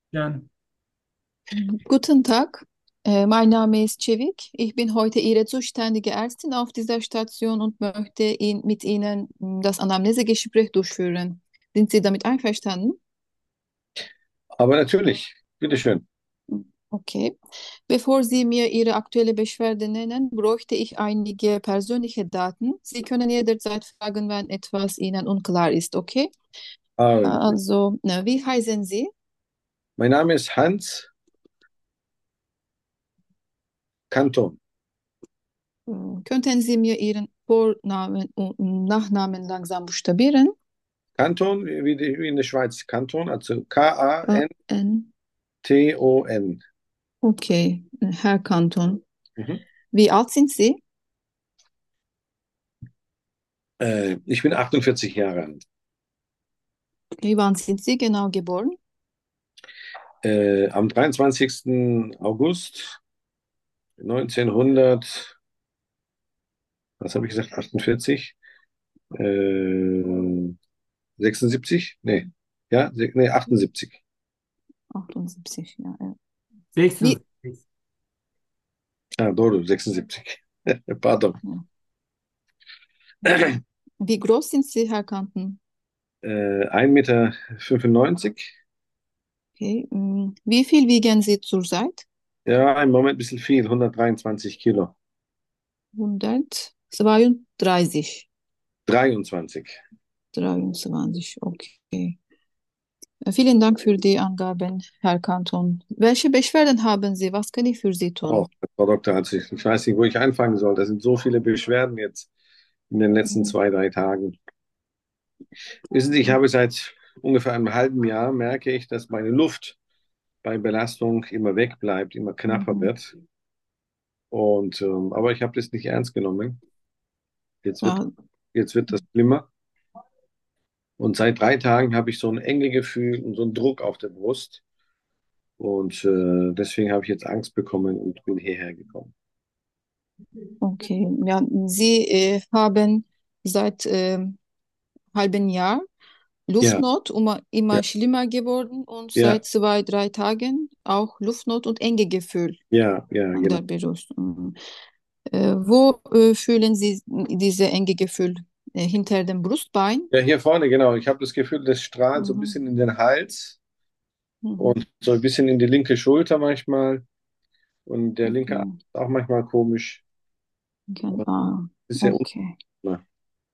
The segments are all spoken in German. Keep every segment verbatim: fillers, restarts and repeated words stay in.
Gern. Guten Tag, äh, mein Name ist Çevik. Ich bin heute Ihre zuständige Ärztin auf dieser Station und möchte ihn, mit Ihnen mh, das Anamnesegespräch durchführen. Sind Sie damit einverstanden? Aber natürlich, bitteschön. Okay. Bevor Sie mir Ihre aktuelle Beschwerde nennen, bräuchte ich einige persönliche Daten. Sie können jederzeit fragen, wenn etwas Ihnen unklar ist, okay? Also, Also, na, wie heißen Sie? mein Name ist Hans Kanton. Hm, Könnten Sie mir Ihren Vornamen und Nachnamen langsam buchstabieren? Kanton, wie, die, wie in der Schweiz, Kanton, also Äh, K A N T O N. N. Okay, Herr Kanton. Mhm. Wie alt sind Sie? Äh, ich bin achtundvierzig Jahre alt. Okay, wann sind Sie genau geboren? Äh, am dreiundzwanzigsten August neunzehnhundert, was habe ich gesagt, achtundvierzig? Äh, sechsundsiebzig? Nee, ja, se- nee, achtundsiebzig. achtundsiebzig, ja. Ja. Wie, sechsundsiebzig. Ah, Dodo, sechsundsiebzig. Pardon. ja, ja. Wie groß sind Sie, Herr Kanton? Äh, ein Meter fünfundneunzig. Okay, mm, wie viel wiegen Sie zurzeit? Ja, im Moment ein bisschen viel, hundertdreiundzwanzig Kilo. hundertzweiunddreißig. dreiundzwanzig. dreiundzwanzig, okay. Äh, Vielen Dank für die Angaben, Herr Kanton. Welche Beschwerden haben Sie? Was kann ich für Sie Oh, tun? Frau Doktor, also ich, ich weiß nicht, wo ich anfangen soll. Das sind so viele Beschwerden jetzt in den letzten Mhm. zwei, drei Tagen. Wissen Sie, ich habe seit ungefähr einem halben Jahr, merke ich, dass meine Luft bei Belastung immer wegbleibt, immer knapper Mhm. wird. Und, ähm, aber ich habe das nicht ernst genommen. Jetzt wird, Ja, jetzt wird das schlimmer. Und seit drei Tagen habe ich so ein Engegefühl und so einen Druck auf der Brust. Und äh, deswegen habe ich jetzt Angst bekommen und bin hierher gekommen. okay. Ja, Sie äh, haben seit ähm, halben Jahr Ja, Luftnot immer, ja, immer schlimmer geworden und ja, seit zwei, drei Tagen auch Luftnot und enge Gefühl ja, ja, an genau. der Brust. Mhm. Äh, wo äh, fühlen Sie diese enge Gefühl? Äh, hinter dem Brustbein? Ja, hier vorne, genau. Ich habe das Gefühl, das strahlt so ein Mhm. bisschen in den Hals Mhm. und so ein bisschen in die linke Schulter manchmal. Und der linke Arm Mhm. ist auch manchmal komisch. Genau. Ist sehr Okay. unsicher.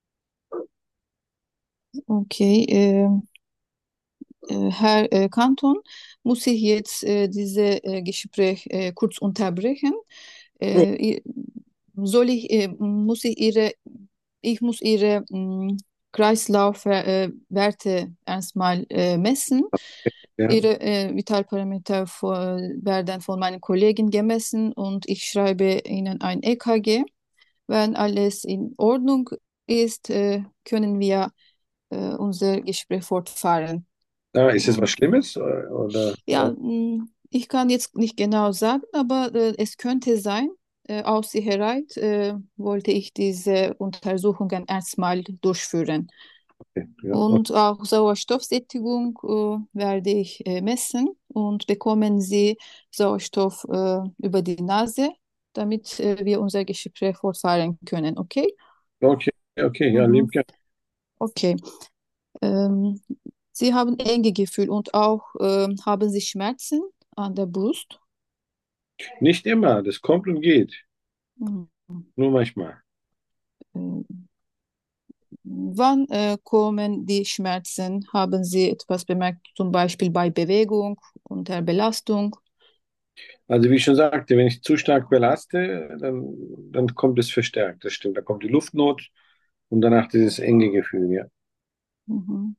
Okay. Äh, äh, Herr äh, Kanton, muss ich jetzt äh, dieses äh, Gespräch äh, kurz unterbrechen? Oh, Äh, i- soll ich, äh, muss ich Ihre, ich muss Ihre mh, Kreislaufwerte erstmal äh, messen. ja. Ihre äh, Vitalparameter von, werden von meinen Kollegen gemessen und ich schreibe Ihnen ein E K G. Wenn alles in Ordnung ist, äh, können wir äh, unser Gespräch fortfahren. Ah, ist es was Und Schlimmes? Oder, ja, oder? mh, ich kann jetzt nicht genau sagen, aber äh, es könnte sein. Äh, aus Sicherheit äh, wollte ich diese Untersuchungen erstmal durchführen. Okay, ja, okay. Und auch Sauerstoffsättigung äh, werde ich äh, messen und bekommen Sie Sauerstoff äh, über die Nase, damit äh, wir unser Gespräch fortfahren können. Okay? Okay, okay, ja, lieb Mhm. gern. Okay. Ähm, Sie haben enge Gefühl und auch ähm, haben Sie Schmerzen an der Brust? Nicht immer, das kommt und geht. Mhm. Nur manchmal. Ähm, Wann äh, kommen die Schmerzen? Haben Sie etwas bemerkt, zum Beispiel bei Bewegung, unter Belastung? Also wie ich schon sagte, wenn ich zu stark belaste, dann, dann kommt es verstärkt. Das stimmt. Da kommt die Luftnot und danach dieses enge Gefühl, ja. Mhm.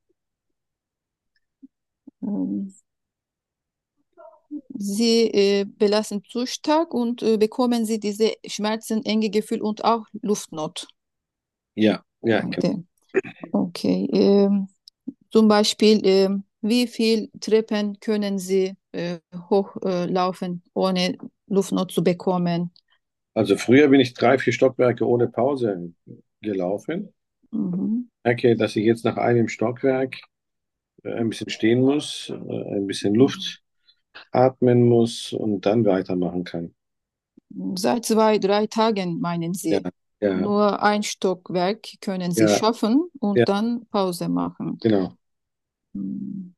Ähm, Sie äh, belasten zu stark und äh, bekommen Sie diese Schmerzen, enge Gefühl und auch Luftnot. Ja, ja, genau. Okay. Okay. Ähm, zum Beispiel, ähm, wie viel Treppen können Sie äh, hochlaufen, ohne Luftnot zu bekommen? Also früher bin ich drei, vier Stockwerke ohne Pause gelaufen. Mhm. Merke, dass ich jetzt nach einem Stockwerk äh, ein bisschen stehen muss, äh, ein bisschen Mhm. Luft. atmen muss und dann weitermachen kann. Seit zwei, drei Tagen, meinen Ja, Sie? ja, Nur ein Stockwerk können Sie ja, schaffen ja, und dann Pause machen. genau. Hm,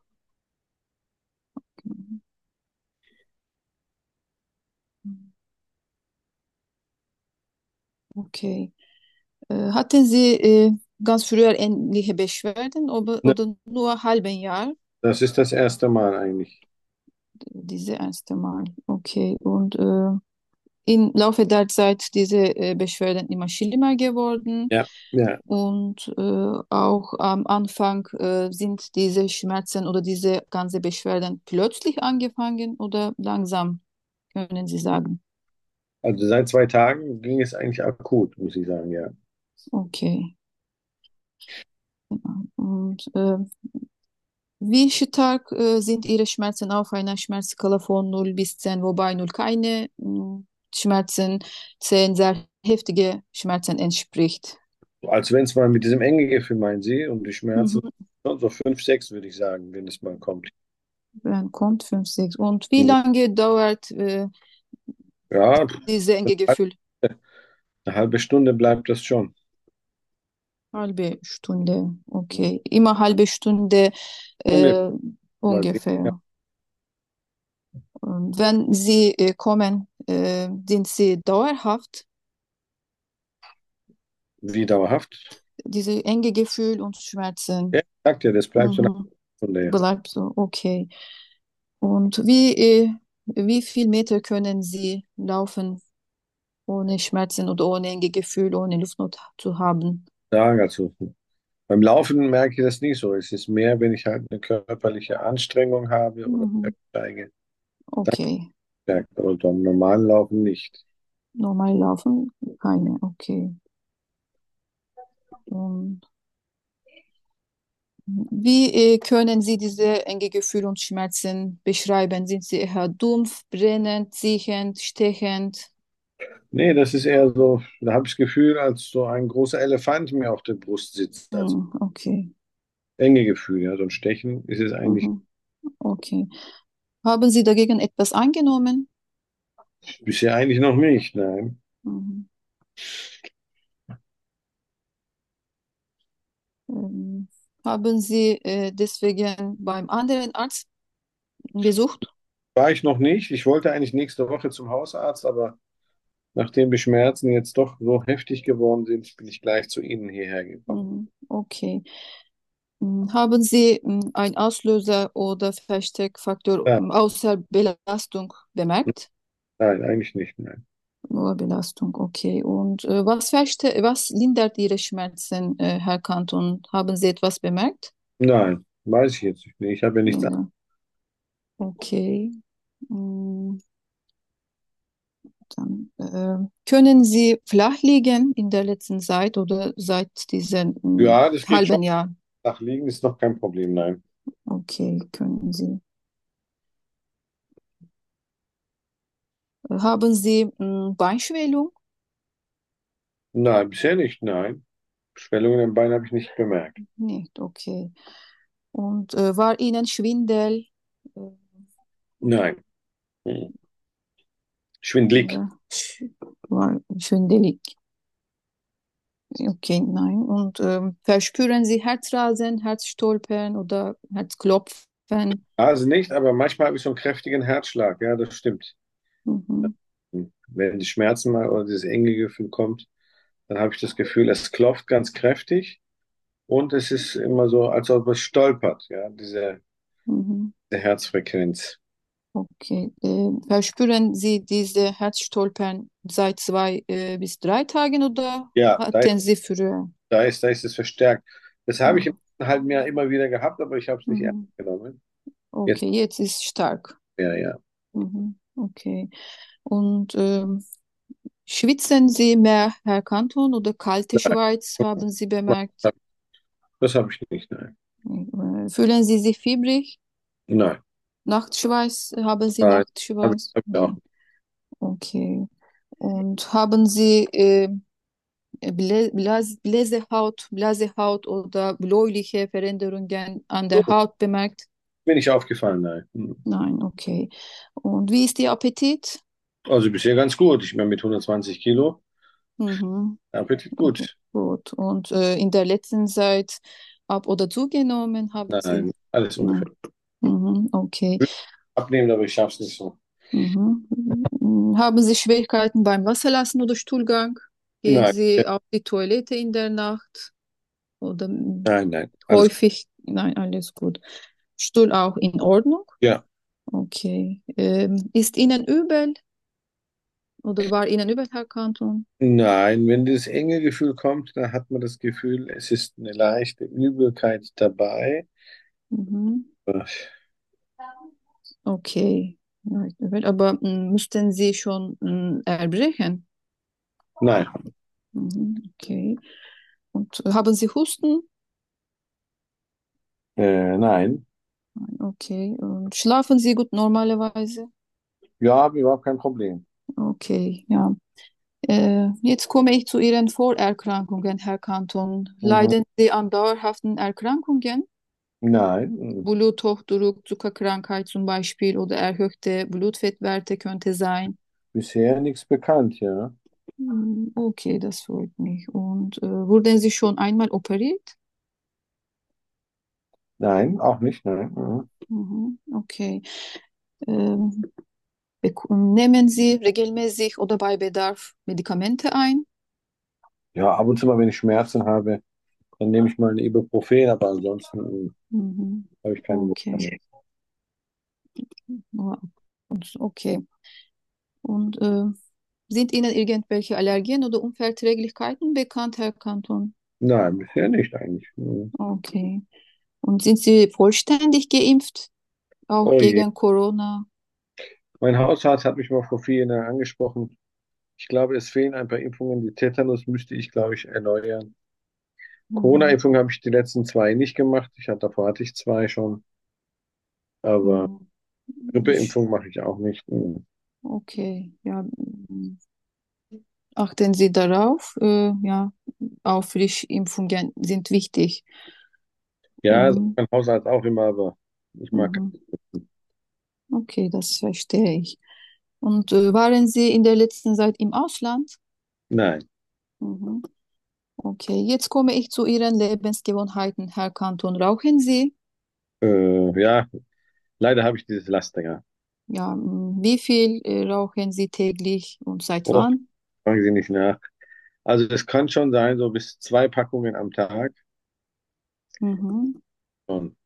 okay. Äh, hatten Sie äh, ganz früher ähnliche Beschwerden oder, Ne, oder nur halben Jahr? das ist das erste Mal eigentlich. Diese erste Mal. Okay. Und äh, im Laufe der Zeit diese äh, Beschwerden immer schlimmer geworden. Ja, ja. Und äh, auch am Anfang äh, sind diese Schmerzen oder diese ganze Beschwerden plötzlich angefangen oder langsam, können Sie sagen. Also seit zwei Tagen ging es eigentlich akut, muss ich sagen, ja. Okay. Und äh, wie stark äh, sind Ihre Schmerzen auf einer Schmerzskala von null bis zehn, wobei null keine mh, Schmerzen, zehn sehr heftige Schmerzen entspricht? Als wenn es mal mit diesem enge Gefühl, meinen Sie, und die Schmerzen, Mhm. schon so fünf, sechs würde ich sagen, wenn es mal kommt. Dann kommt fünf, sechs. Und wie lange dauert äh, Ja, diese enge Gefühl? eine halbe Stunde bleibt das schon. Halbe Stunde, okay. Immer halbe Stunde Ungefähr. äh, Mal sehen. Ja. ungefähr. Und wenn Sie äh, kommen, äh, sind Sie dauerhaft, Wie dauerhaft? diese enge Gefühl und Ja, Schmerzen. ich sag dir, das bleibt so eine Mhm. Stunde. Ja. Bleibt so, okay. Und wie, äh, wie viel Meter können Sie laufen, ohne Schmerzen oder ohne enge Gefühl, ohne Luftnot zu haben? Sagen dazu. Beim Laufen merke ich das nicht so. Es ist mehr, wenn ich halt eine körperliche Anstrengung habe oder Mhm. steige, dann Okay. merke ich, aber beim normalen Laufen nicht. Normal laufen? Keine, okay. Und wie äh, können Sie diese enge Gefühle und Schmerzen beschreiben? Sind sie eher dumpf, brennend, ziehend, stechend? Nee, das ist eher so, da habe ich das Gefühl, als so ein großer Elefant mir auf der Brust sitzt. Also Hm, okay. enge Gefühl, ja. So ein Stechen ist es eigentlich Mhm, okay. Haben Sie dagegen etwas eingenommen? bisher eigentlich noch nicht, nein. Mhm. Ähm, haben Sie äh, deswegen beim anderen Arzt besucht? War ich noch nicht. Ich wollte eigentlich nächste Woche zum Hausarzt, aber nachdem die Schmerzen jetzt doch so heftig geworden sind, bin ich gleich zu Ihnen hierher gekommen. Mhm, okay. Hm, haben Sie hm, einen Auslöser oder Versteckfaktor Ja, hm, außer Belastung bemerkt? nein, eigentlich nicht, nein. Nur Belastung, okay. Und äh, was, verste was lindert Ihre Schmerzen, äh, Herr Kanton? Haben Sie etwas bemerkt? Nein, weiß ich jetzt nicht. Ich habe ja nichts an. Ja, okay. Mm, dann, äh, können Sie flach liegen in der letzten Zeit oder seit diesem mm, Ja, das geht schon. halben Jahr? Flach liegen ist noch kein Problem, nein. Okay, können Sie. Äh, Haben Sie mm, Beinschwellung? Nein, bisher nicht, nein. Schwellungen im Bein habe ich nicht bemerkt. Nicht, okay. Und äh, war Ihnen Schwindel? Äh, Nein. Hm. Schwindlig. oder sch war schwindelig? Okay, nein. Und ähm, verspüren Sie Herzrasen, Herzstolpern oder Herzklopfen? Also nicht, aber manchmal habe ich so einen kräftigen Herzschlag. Ja, das stimmt. Mhm. Hm. Wenn die Schmerzen mal oder dieses enge Gefühl kommt, dann habe ich das Gefühl, es klopft ganz kräftig und es ist immer so, als ob es stolpert, ja, diese, Mhm. diese Herzfrequenz. Okay. Äh, verspüren Sie diese Herzstolpern seit zwei äh, bis drei Tagen oder Ja, da ist, hatten Sie früher? da ist, da ist es verstärkt. Das habe ich im Ah, letzten halben Jahr immer wieder gehabt, aber ich habe es nicht ernst mhm. genommen. Jetzt, Okay, jetzt ist stark. ja, ja. Mhm. Okay. Und ähm, schwitzen Sie mehr, Herr Kanton, oder kalte Schweiz, haben Sie bemerkt? Das habe ich nicht, nein. Äh, Fühlen Sie sich fiebrig? Nein, Nachtschweiß, haben Sie nein, habe ich, Nachtschweiß? hab ich auch Nein. Okay. Und haben Sie äh, Blä Blas Bläsehaut, Blasehaut oder bläuliche Veränderungen an der nicht. Haut bemerkt? Mir nicht aufgefallen, nein. Hm. Nein, okay. Und wie ist Ihr Appetit? Also bisher ganz gut. Ich bin mit hundertzwanzig Kilo. Mhm. Appetit Okay, gut. gut. Und äh, in der letzten Zeit ab- oder zugenommen haben Sie? Nein, alles ungefähr. Nein. Mhm, okay. Abnehmen, aber ich schaff's nicht so. Mhm. Mhm. Haben Sie Schwierigkeiten beim Wasserlassen oder Stuhlgang? Gehen Nein, Sie auf die Toilette in der Nacht oder mm, nein, nein. Alles gut. häufig? Nein, alles gut. Stuhl auch in Ordnung? Ja. Okay. Ähm, ist Ihnen übel oder war Ihnen übel, Herr Kanton? Nein, wenn das enge Gefühl kommt, dann hat man das Gefühl, es ist eine leichte Übelkeit dabei. Mhm. Okay. Ja, ist übel. Aber mm, müssten Sie schon mm, erbrechen? Nein, Mhm. Okay. Und haben Sie Husten? äh, nein. Okay. Und schlafen Sie gut normalerweise? Ja, habe überhaupt kein Problem. Okay, ja. Äh, jetzt komme ich zu Ihren Vorerkrankungen, Herr Kanton. Mhm. Leiden Sie an dauerhaften Erkrankungen? Nein, mhm. Bluthochdruck, Zuckerkrankheit zum Beispiel oder erhöhte Blutfettwerte könnte sein. Bisher nichts bekannt, ja. Hm, okay, das freut mich. Und äh, wurden Sie schon einmal operiert? Nein, auch nicht, nein. Mhm. Mhm, okay. Ähm, bek- nehmen Sie regelmäßig oder bei Bedarf Medikamente ein? Ja, ab und zu mal, wenn ich Schmerzen habe, dann nehme ich mal ein Ibuprofen, aber ansonsten mhm, Mhm, habe ich keine okay. Medikamente. Nur ab und zu, okay. Und äh, sind Ihnen irgendwelche Allergien oder Unverträglichkeiten bekannt, Herr Kanton? Nein, bisher nicht eigentlich. Mhm. Okay. Und sind Sie vollständig geimpft, auch Oh je. gegen Corona? Mein Hausarzt hat mich mal vor vier Jahren angesprochen. Ich glaube, es fehlen ein paar Impfungen. Die Tetanus müsste ich, glaube ich, erneuern. Mhm. Corona-Impfung habe ich die letzten zwei nicht gemacht. Ich hatte, davor hatte ich zwei schon. Aber Mhm. Ich, Grippeimpfung mache ich auch nicht. Mhm. okay, ja. mm, Achten Sie darauf. Äh, ja, Auffrischimpfungen sind wichtig. Ja, sagt Mhm. mein Hausarzt auch immer, aber ich mag. Mhm. Okay, das verstehe ich. Und äh, waren Sie in der letzten Zeit im Ausland? Nein. Mhm. Okay, jetzt komme ich zu Ihren Lebensgewohnheiten, Herr Kanton. Rauchen Sie? Äh, ja, leider habe ich dieses Laster, ja. Ja, mm, wie viel äh, rauchen Sie täglich und seit Och, wann? fragen Sie nicht nach. Also es kann schon sein, so bis zwei Packungen am Tag. Mhm. Schon.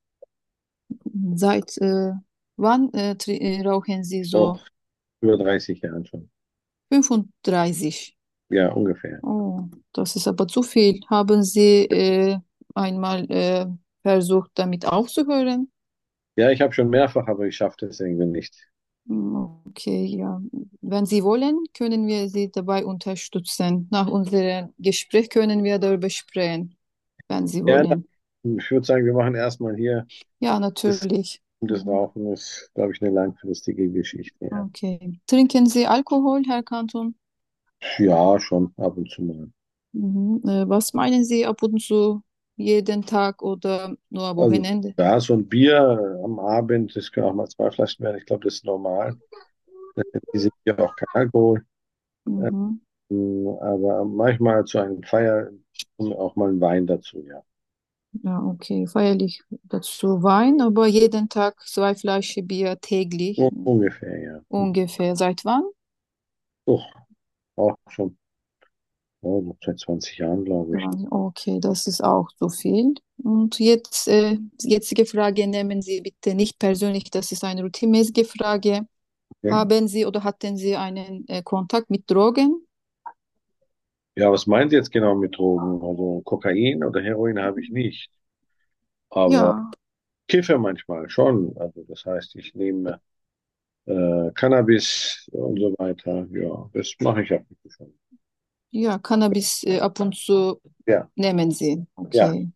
Seit äh, wann äh, tri- äh, rauchen Sie so? Och, über dreißig Jahren schon. fünfunddreißig. Ja, ungefähr. Oh, das ist aber zu viel. Haben Sie äh, einmal äh, versucht, damit aufzuhören? Ja, ich habe schon mehrfach, aber ich schaffe das irgendwie nicht. Hm, okay, ja. Wenn Sie wollen, können wir Sie dabei unterstützen. Nach unserem Gespräch können wir darüber sprechen, wenn Sie Ja, wollen. ich würde sagen, wir machen erstmal hier Ja, das, natürlich. das Mhm. Rauchen ist, glaube ich, eine langfristige Geschichte. Ja, Okay. Trinken Sie Alkohol, Herr Kanton? ja schon ab und zu mal. Mhm. Äh, was meinen Sie ab und zu jeden Tag oder nur am Also Wochenende? ja, so ein Bier am Abend, das können auch mal zwei Flaschen werden. Ich glaube, das ist normal. Die sind ja auch kein Alkohol. Mhm. Ähm, aber manchmal zu einem Feier auch mal ein Wein dazu, ja. Ja, okay. Feierlich dazu Wein, aber jeden Tag zwei Flaschen Bier täglich. U- Ungefähr, ja. Ungefähr. Seit wann? Doch, auch schon oh, so seit zwanzig Jahren, glaube ich. Wann? Okay, das ist auch so viel. Und jetzt, äh, die jetzige Frage nehmen Sie bitte nicht persönlich, das ist eine routinemäßige Frage. Okay. Haben Sie oder hatten Sie einen äh, Kontakt mit Drogen? Ja, was meinen Sie jetzt genau mit Drogen? Also Kokain oder Heroin habe ich nicht. Aber Ja, kiffe manchmal schon. Also das heißt, ich nehme äh, Cannabis und so weiter. Ja, das mache ich ab und zu schon. ja, Cannabis äh, ab und zu Ja, nehmen Sie. ja. Okay,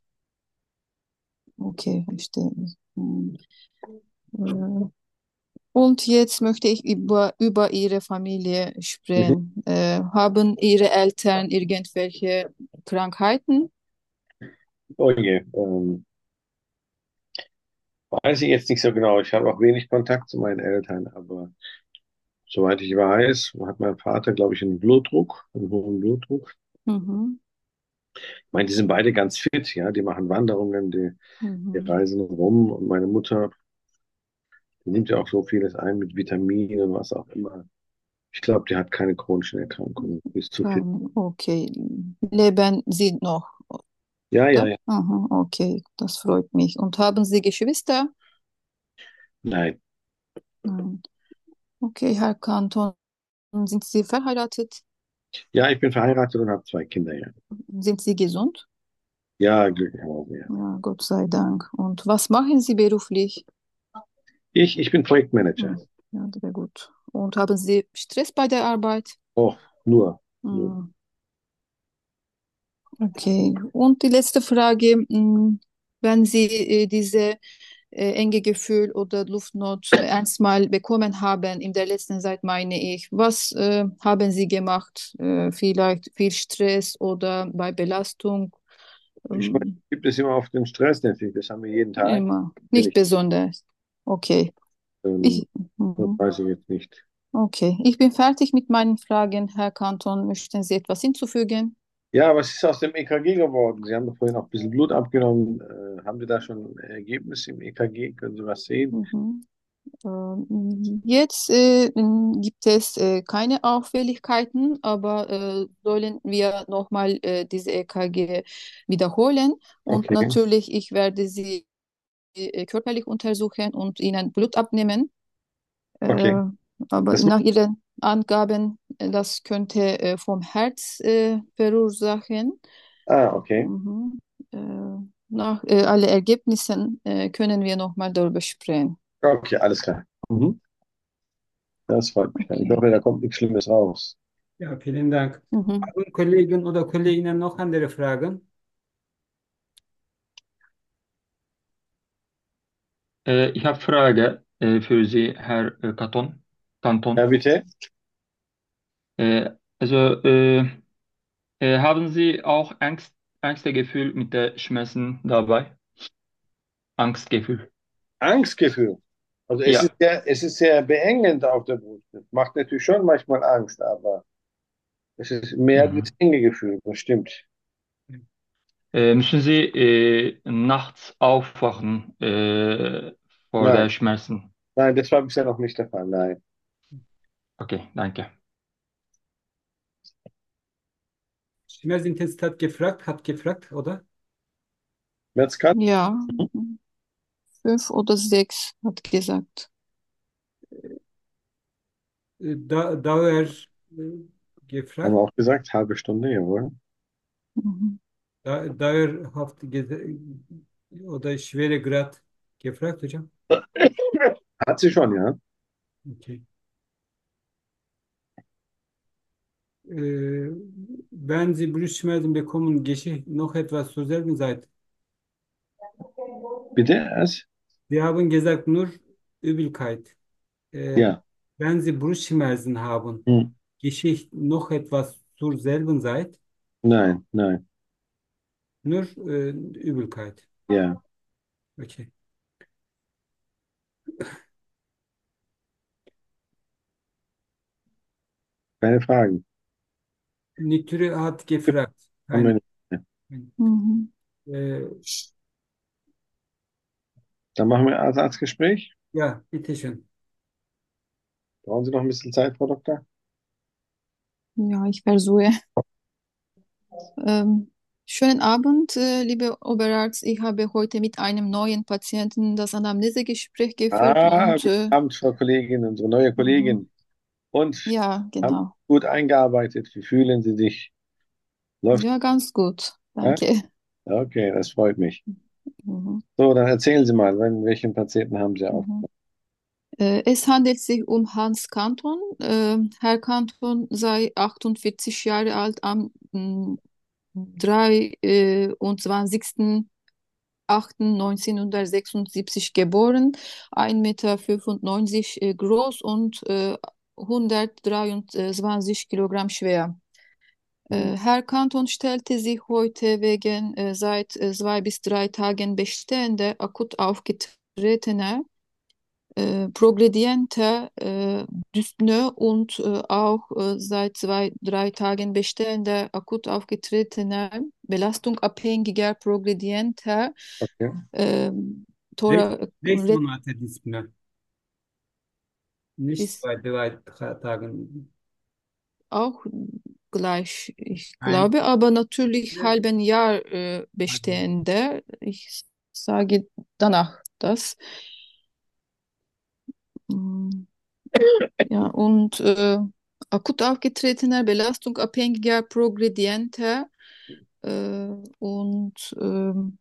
okay, verstehe ich. Hm. Äh, Und jetzt möchte ich über, über Ihre Familie Mhm. sprechen. Äh, haben Ihre Eltern irgendwelche Krankheiten? Oh je. Ähm, Weiß ich jetzt nicht so genau. Ich habe auch wenig Kontakt zu meinen Eltern, aber soweit ich weiß, hat mein Vater, glaube ich, einen Blutdruck, einen hohen Blutdruck. Mhm. Ich meine, die sind beide ganz fit, ja, die machen Wanderungen, die, die Mhm. reisen rum und meine Mutter, die nimmt ja auch so vieles ein mit Vitaminen und was auch immer. Ich glaube, die hat keine chronischen Erkrankungen, die ist zu fit. Ähm, okay. Leben Sie noch, Ja, ja, oder? ja. Aha, okay, das freut mich. Und haben Sie Geschwister? Nein. Nein. Okay, Herr Kanton, sind Sie verheiratet? Ja, ich bin verheiratet und habe zwei Kinder, ja. Sind Sie gesund? Ja, glücklicherweise, ja. Ja, Gott sei Dank. Und was machen Sie beruflich? Ich, ich bin Projektmanager. Hm, ja, sehr gut. Und haben Sie Stress bei der Arbeit? Oh, nur, nur. Hm, okay. Und die letzte Frage, hm, wenn Sie äh, diese äh, enge Gefühl oder Luftnot äh, erstmal bekommen haben in der letzten Zeit, meine ich, was äh, haben Sie gemacht? Äh, vielleicht viel Stress oder bei Belastung? Ich meine, Ähm, gibt es immer auf den Stress natürlich, das haben wir jeden Tag. immer. Bin Nicht ich, besonders. Okay. ähm, Ich, das mhm. weiß ich jetzt nicht. Okay, ich bin fertig mit meinen Fragen, Herr Kanton. Möchten Sie etwas hinzufügen? Ja, was ist aus dem E K G geworden? Sie haben doch vorhin auch ein bisschen Blut abgenommen. Äh, haben Sie da schon Ergebnisse im E K G? Können Sie was sehen? Mhm. Ähm, Jetzt äh, m, gibt es äh, keine Auffälligkeiten, aber äh, sollen wir nochmal äh, diese E K G wiederholen. Und Okay, natürlich, ich werde Sie äh, körperlich untersuchen und Ihnen Blut abnehmen. okay. Äh, aber Das, nach Ihren Angaben, äh, das könnte äh, vom Herz äh, verursachen. ah, okay. Mhm. Äh, nach äh, alle Ergebnissen äh, können wir nochmal darüber sprechen. Okay, alles klar. Mhm. Das freut mich. Ich Okay. hoffe, da kommt nichts Schlimmes raus. Ja, vielen Dank. Mhm. Haben Kollegen oder Kolleginnen noch andere Fragen? Äh, ich habe Frage äh, für Sie, Herr äh, Kanton. Ja, Kanton. bitte? Äh, also äh, äh, haben Sie auch Angst, Angstgefühl mit der Schmerzen dabei? Angstgefühl. Angstgefühl. Also es ist Ja. sehr, es ist sehr beengend auf der Brust. Das macht natürlich schon manchmal Angst, aber es ist mehr das Mhm. enge Gefühl, das stimmt. Äh, müssen Sie äh, nachts aufwachen äh, vor Nein, der Schmerzen? nein, das war bisher noch nicht der Fall. Nein. Okay, danke. Schmerzintensität hat gefragt, hat gefragt, oder? Metzger? Ja, mhm. Fünf oder sechs hat gesagt. Äh, Da, Dauer äh, Haben wir gefragt, auch gesagt, halbe Stunde, jawohl. Mhm. da, dauerhaft ge- oder schwere Grad gefragt, hocam. Hat sie schon, ja. Okay. Äh, Wenn Sie Brustschmerzen bekommen, geschieht noch etwas zur selben Zeit. Bitte, es? Sie haben gesagt, nur Übelkeit. Äh, Ja. Wenn Sie Brustschmerzen haben, Hm. geschieht noch etwas zur selben Zeit. Nein, nein, Nur äh, Übelkeit. ja. Okay. Keine Fragen. Nitüre hat gefragt. Haben wir Keine. nicht. Ja. Mhm. Äh, Dann machen wir Arztgespräch. ja, bitteschön. Brauchen Sie noch ein bisschen Zeit, Frau Doktor? Ja, ich versuche. Ähm, schönen Abend, äh, liebe Oberarzt. Ich habe heute mit einem neuen Patienten das Anamnesegespräch geführt Ah, und guten äh, Abend, Frau Kollegin, unsere neue mhm. Kollegin. Und Ja, haben genau. gut eingearbeitet. Wie fühlen Sie sich? Läuft? Ja, ganz gut. Ja? Danke. Okay, das freut mich. Mhm. So, dann erzählen Sie mal, wenn, welchen Patienten haben Sie auf? Mhm. Äh, es handelt sich um Hans Kanton. Äh, Herr Kanton sei achtundvierzig Jahre alt, am mm, dreiundzwanzigsten achten neunzehnhundertsechsundsiebzig geboren, ein Meter fünfundneunzig äh, groß und äh, hundertdreiundzwanzig Kilogramm schwer. Hm. Äh, Herr Kanton stellte sich heute wegen äh, seit äh, zwei bis drei Tagen bestehender akut aufgetretenen Retina äh, progrediente äh, Dyspnoe und äh, auch äh, seit zwei, drei Tagen bestehender akut aufgetretener belastungsabhängiger progredienter Okay. äh, Sechs, Thora sechs Monate Dyspnoe. Nicht ist zwei, drei Tagen. auch gleich, ich Ein, glaube, aber natürlich halben Jahr äh, bestehender. Ich sage danach das. Mm, Ja, und äh, akut aufgetretener belastungsabhängiger progredienter äh, und ähm,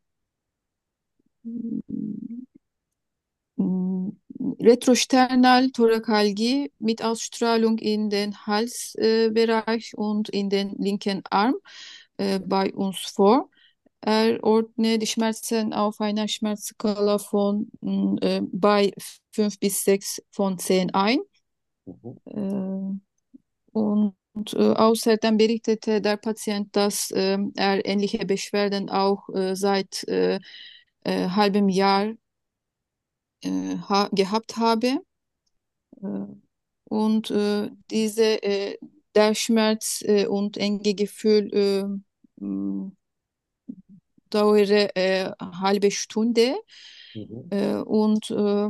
mm, Retrosternal-Thorakalgie mit Ausstrahlung in den Halsbereich und in den linken Arm äh, bei uns vor. Er ordnet die Schmerzen auf einer Schmerzskala von mm, äh, bei fünf bis sechs von zehn ein. Mhm. Äh, und äh, außerdem berichtete der Patient, dass äh, er ähnliche Beschwerden auch äh, seit äh, äh, halbem Jahr äh, ha gehabt habe. Äh, und äh, diese, äh, der Schmerz äh, und enge Gefühl äh, mh, dauere äh, halbe Stunde Mhm. äh, und äh,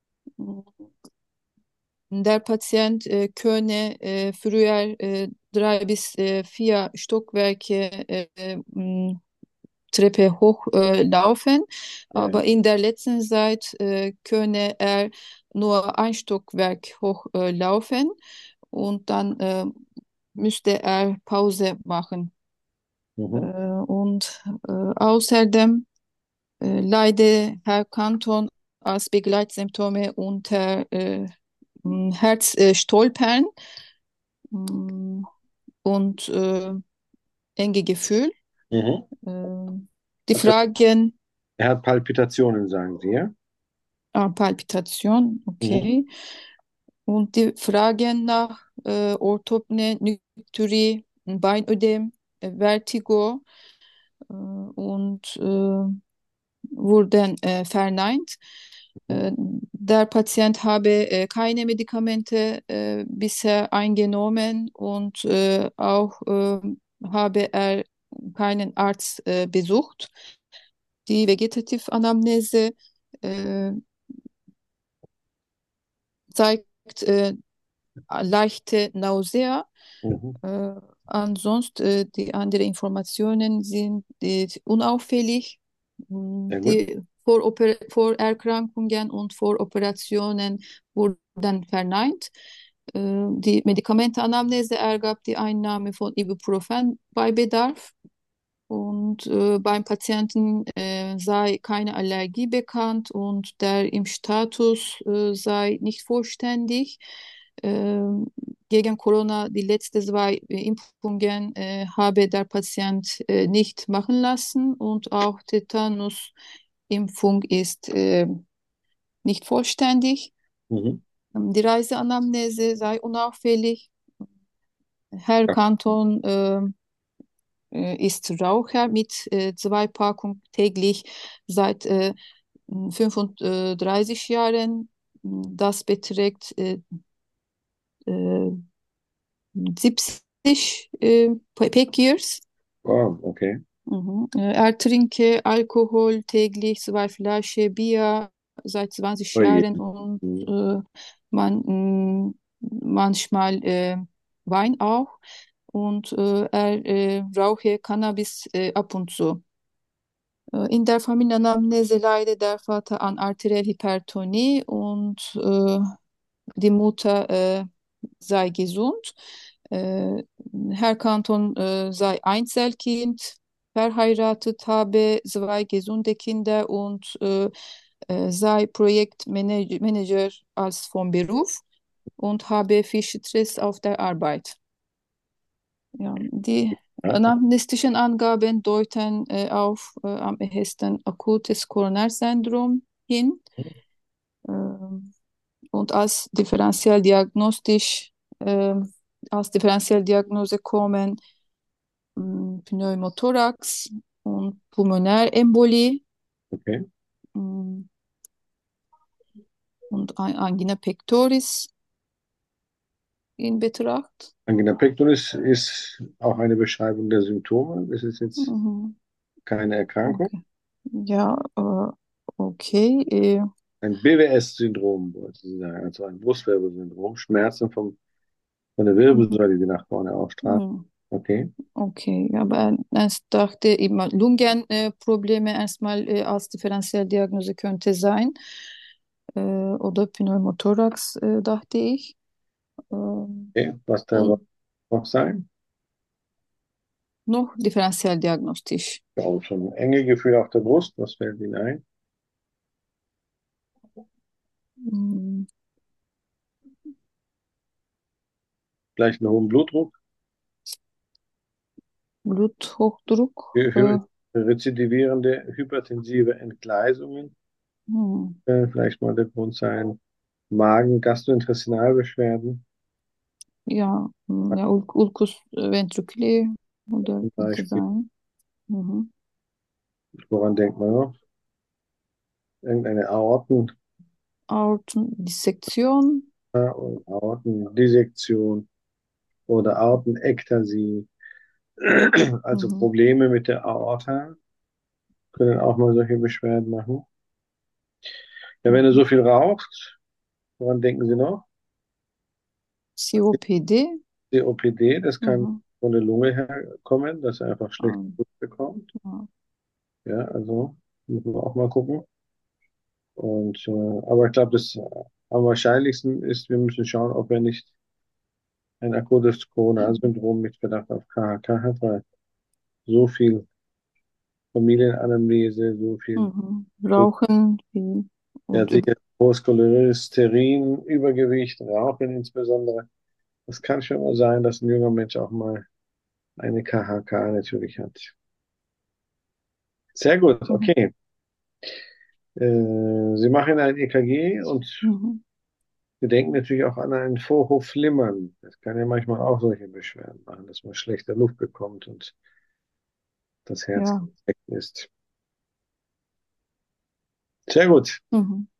der Patient äh, könne äh, früher äh, drei bis äh, vier Stockwerke äh, mh, Treppe hochlaufen, äh, laufen, Ja. aber in der letzten Zeit äh, könne er nur ein Stockwerk hochlaufen äh, laufen und dann äh, müsste er Pause machen. Äh, Mhm. und äh, außerdem äh, leide Herr Kanton als Begleitsymptome unter äh, m, Herzstolpern mm, und äh, enge Gefühl. Mhm. Äh, die Also, Fragen, er hat Palpitationen, sagen Sie, ja? ah, Palpitation, Mhm. okay. Und die Fragen nach äh, Orthopne, Nykturie, Beinödem, äh, Vertigo äh, und äh, wurden äh, verneint. Mhm. Äh, der Patient habe äh, keine Medikamente äh, bisher eingenommen und äh, auch äh, habe er keinen Arzt äh, besucht. Die Vegetativ-Anamnese äh, zeigt äh, leichte Nausea. Mhm. Äh, ansonsten äh, die anderen Informationen sind äh, unauffällig. Mm, Sehr gut. Die Voroper Vorerkrankungen und Voroperationen wurden verneint. Äh, die Medikamentenanamnese ergab die Einnahme von Ibuprofen bei Bedarf. Und äh, beim Patienten äh, sei keine Allergie bekannt und der Impfstatus äh, sei nicht vollständig. Ähm, gegen Corona, die letzten zwei äh, Impfungen äh, habe der Patient äh, nicht machen lassen und auch Tetanus-Impfung ist äh, nicht vollständig. Mhm. Ähm, Die Reiseanamnese sei unauffällig. Herr Ja. Kanton äh, äh, ist Raucher mit äh, zwei Packungen täglich seit äh, fünfunddreißig Jahren. Das beträgt äh, äh, siebzig äh, Pack Years. Wow, okay. Mhm. Äh, Er trinke Alkohol täglich, zwei Flaschen Bier seit zwanzig Oh je. Jahren und Mhm. äh, man, mh, manchmal äh, Wein auch. Und äh, er äh, rauche Cannabis äh, ab und zu. Äh, In der Familienanamnese leidet der Vater an Arterialhypertonie und äh, die Mutter äh, sei gesund. Äh, Herr Kanton äh, sei Einzelkind, verheiratet, habe zwei gesunde Kinder und äh, äh, sei Projektmanager als vom Beruf und habe viel Stress auf der Arbeit. Ja, die Ja. anamnestischen Angaben deuten äh, auf äh, am ehesten akutes Koronarsyndrom hin. Ähm, und als differenziell diagnostisch, ähm, als Differentialdiagnose kommen mh, Pneumothorax und Pulmonärembolie. Okay. Mh, und ein Angina pectoris in Betracht. Angina pectoris ist auch eine Beschreibung der Symptome. Das ist jetzt Mhm. keine Erkrankung. Okay. Ja, äh, okay. Äh, Ein B W S-Syndrom, wollte Sie sagen, also ein Brustwirbelsyndrom, Schmerzen vom, von der Wirbelsäule, die nach vorne aufstrahlen. mhm. Okay. Okay, aber ich dachte immer, Lungenprobleme erstmal äh, als Differentialdiagnose könnte sein. Äh, oder Pneumothorax, äh, dachte ich. Ähm, Okay. Was da und noch sein? noch differentialdiagnostisch. Ja, auch schon ein enge Gefühl auf der Brust. Was fällt Ihnen ein? Mm, Vielleicht einen hohen Blutdruck? Bluthochdruck. Hy- Äh, hy- Rezidivierende hypertensive Entgleisungen. hm, Äh, vielleicht mal der Grund sein. Magen, Gastrointestinalbeschwerden ja, mm, ja, Ul- Ulcus ventriculi oder zum könnte Beispiel. sein. Mhm. Woran denkt man noch? Irgendeine Aorten, Aortendissektion. äh, Aortendissektion oder Aortenektasie. Also Mhm. Probleme mit der Aorta können auch mal solche Beschwerden machen. Ja, wenn er Mhm. so viel raucht, woran denken Sie noch? C O P D. C O P D, das kann Mhm. von der Lunge herkommen, dass er einfach schlecht Ähm, Luft bekommt. ja. Ja, also müssen wir auch mal gucken. Und, äh, aber ich glaube, das am wahrscheinlichsten ist, wir müssen schauen, ob er nicht ein akutes Coronarsyndrom mit Verdacht auf K H K hat, weil so viel Familienanamnese, so viel, Mhm. Rauchen viel ja, und über. sicher hohes Cholesterin, Übergewicht, Rauchen insbesondere. Das kann schon mal sein, dass ein junger Mensch auch mal eine K H K natürlich hat. Sehr gut, Mhm. okay. Äh, Sie machen ein E K G und Mhm. wir denken natürlich auch an ein Vorhofflimmern. Das kann ja manchmal auch solche Beschwerden machen, dass man schlechte Luft bekommt und das Herz Ja. defekt ist. Sehr gut. Mhm.